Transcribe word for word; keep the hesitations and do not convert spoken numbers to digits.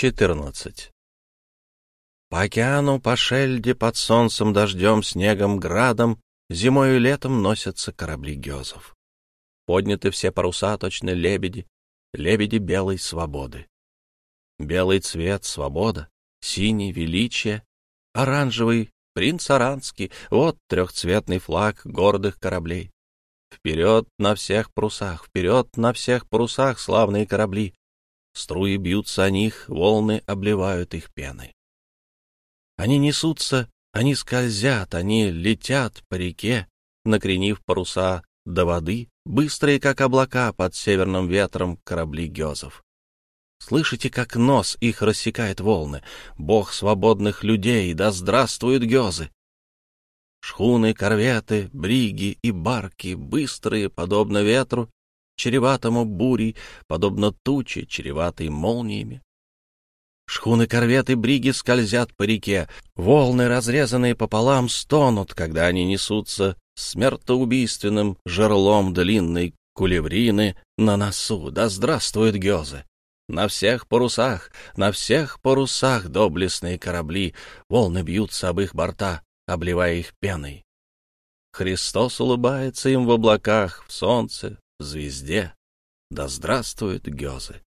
четырнадцать. По океану, по шельде, под солнцем, дождем, снегом, градом, зимою и летом носятся корабли гёзов. Подняты все паруса, точно лебеди, лебеди белой свободы. Белый цвет — свобода, синий — величие, оранжевый — принц Аранский, вот трехцветный флаг гордых кораблей. Вперед на всех парусах, вперед на всех парусах, славные корабли. Струи бьются о них, волны обливают их пеной. Они несутся, они скользят, они летят по реке, накренив паруса до воды, быстрые, как облака под северным ветром корабли гёзов. Слышите, как нос их рассекает волны? Бог свободных людей, да здравствуют гёзы! Шхуны, корветы, бриги и барки, быстрые, подобно ветру, чреватому бурей, подобно туче, чреватой молниями. Шхуны, корветы, бриги скользят по реке, волны, разрезанные пополам, стонут, когда они несутся смертоубийственным жерлом длинной кулеврины на носу. Да здравствуют гёзы! На всех парусах, на всех парусах доблестные корабли, волны бьются об их борта, обливая их пеной. Христос улыбается им в облаках, в солнце, в звезде. Да здравствуют гёзы!